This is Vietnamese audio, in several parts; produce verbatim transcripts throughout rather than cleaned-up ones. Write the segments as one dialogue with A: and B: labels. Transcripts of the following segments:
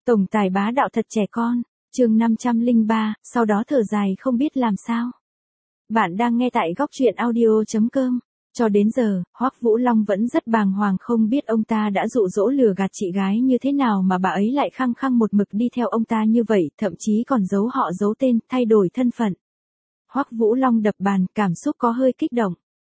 A: Tổng tài bá đạo thật trẻ con, chương năm trăm lẻ ba, sau đó thở dài không biết làm sao. Bạn đang nghe tại góc truyện audio chấm com. Cho đến giờ, Hoắc Vũ Long vẫn rất bàng hoàng không biết ông ta đã dụ dỗ lừa gạt chị gái như thế nào mà bà ấy lại khăng khăng một mực đi theo ông ta như vậy, thậm chí còn giấu họ giấu tên, thay đổi thân phận. Hoắc Vũ Long đập bàn, cảm xúc có hơi kích động.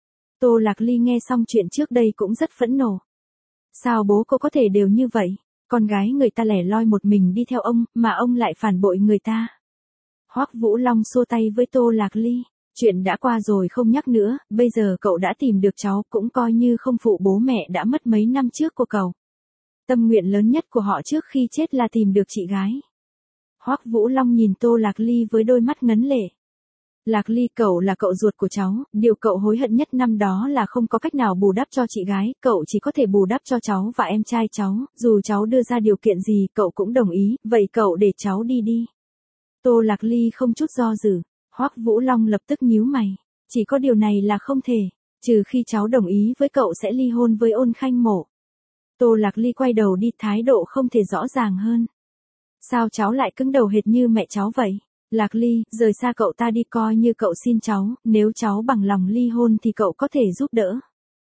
A: Tô Lạc Ly nghe xong chuyện trước đây cũng rất phẫn nộ. Sao bố cô có thể đều như vậy? Con gái người ta lẻ loi một mình đi theo ông, mà ông lại phản bội người ta. Hoắc Vũ Long xua tay với Tô Lạc Ly. Chuyện đã qua rồi không nhắc nữa, bây giờ cậu đã tìm được cháu cũng coi như không phụ bố mẹ đã mất mấy năm trước của cậu. Tâm nguyện lớn nhất của họ trước khi chết là tìm được chị gái. Hoắc Vũ Long nhìn Tô Lạc Ly với đôi mắt ngấn lệ. Lạc Ly, cậu là cậu ruột của cháu, điều cậu hối hận nhất năm đó là không có cách nào bù đắp cho chị gái, cậu chỉ có thể bù đắp cho cháu và em trai cháu, dù cháu đưa ra điều kiện gì cậu cũng đồng ý, vậy cậu để cháu đi đi. Tô Lạc Ly không chút do dự. Hoắc Vũ Long lập tức nhíu mày. Chỉ có điều này là không thể, trừ khi cháu đồng ý với cậu sẽ ly hôn với Ôn Khanh Mộ. Tô Lạc Ly quay đầu đi, thái độ không thể rõ ràng hơn. Sao cháu lại cứng đầu hệt như mẹ cháu vậy? Lạc Ly, rời xa cậu ta đi, coi như cậu xin cháu, nếu cháu bằng lòng ly hôn thì cậu có thể giúp đỡ.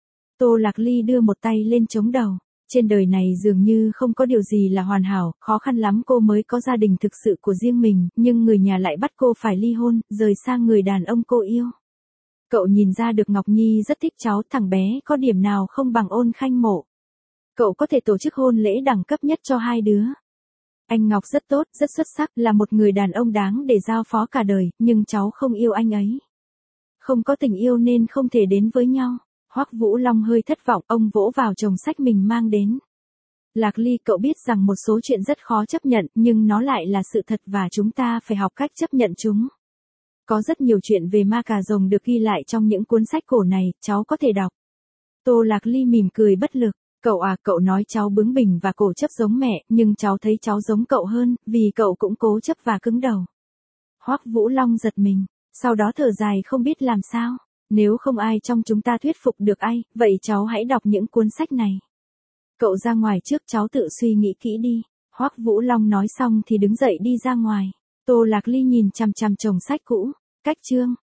A: Tô Lạc Ly đưa một tay lên chống đầu. Trên đời này dường như không có điều gì là hoàn hảo, khó khăn lắm cô mới có gia đình thực sự của riêng mình, nhưng người nhà lại bắt cô phải ly hôn, rời xa người đàn ông cô yêu. Cậu nhìn ra được Ngọc Nhi rất thích cháu, thằng bé có điểm nào không bằng Ôn Khanh Mộ. Cậu có thể tổ chức hôn lễ đẳng cấp nhất cho hai đứa. Anh Ngọc rất tốt, rất xuất sắc, là một người đàn ông đáng để giao phó cả đời, nhưng cháu không yêu anh ấy. Không có tình yêu nên không thể đến với nhau. Hoắc Vũ Long hơi thất vọng, ông vỗ vào chồng sách mình mang đến. Lạc Ly, cậu biết rằng một số chuyện rất khó chấp nhận, nhưng nó lại là sự thật và chúng ta phải học cách chấp nhận chúng. Có rất nhiều chuyện về ma cà rồng được ghi lại trong những cuốn sách cổ này, cháu có thể đọc. Tô Lạc Ly mỉm cười bất lực. Cậu à, cậu nói cháu bướng bỉnh và cổ chấp giống mẹ, nhưng cháu thấy cháu giống cậu hơn, vì cậu cũng cố chấp và cứng đầu. Hoắc Vũ Long giật mình, sau đó thở dài không biết làm sao. Nếu không ai trong chúng ta thuyết phục được ai, vậy cháu hãy đọc những cuốn sách này. Cậu ra ngoài trước, cháu tự suy nghĩ kỹ đi. Hoắc Vũ Long nói xong thì đứng dậy đi ra ngoài. Tô Lạc Ly nhìn chằm chằm chồng sách cũ. Cách chương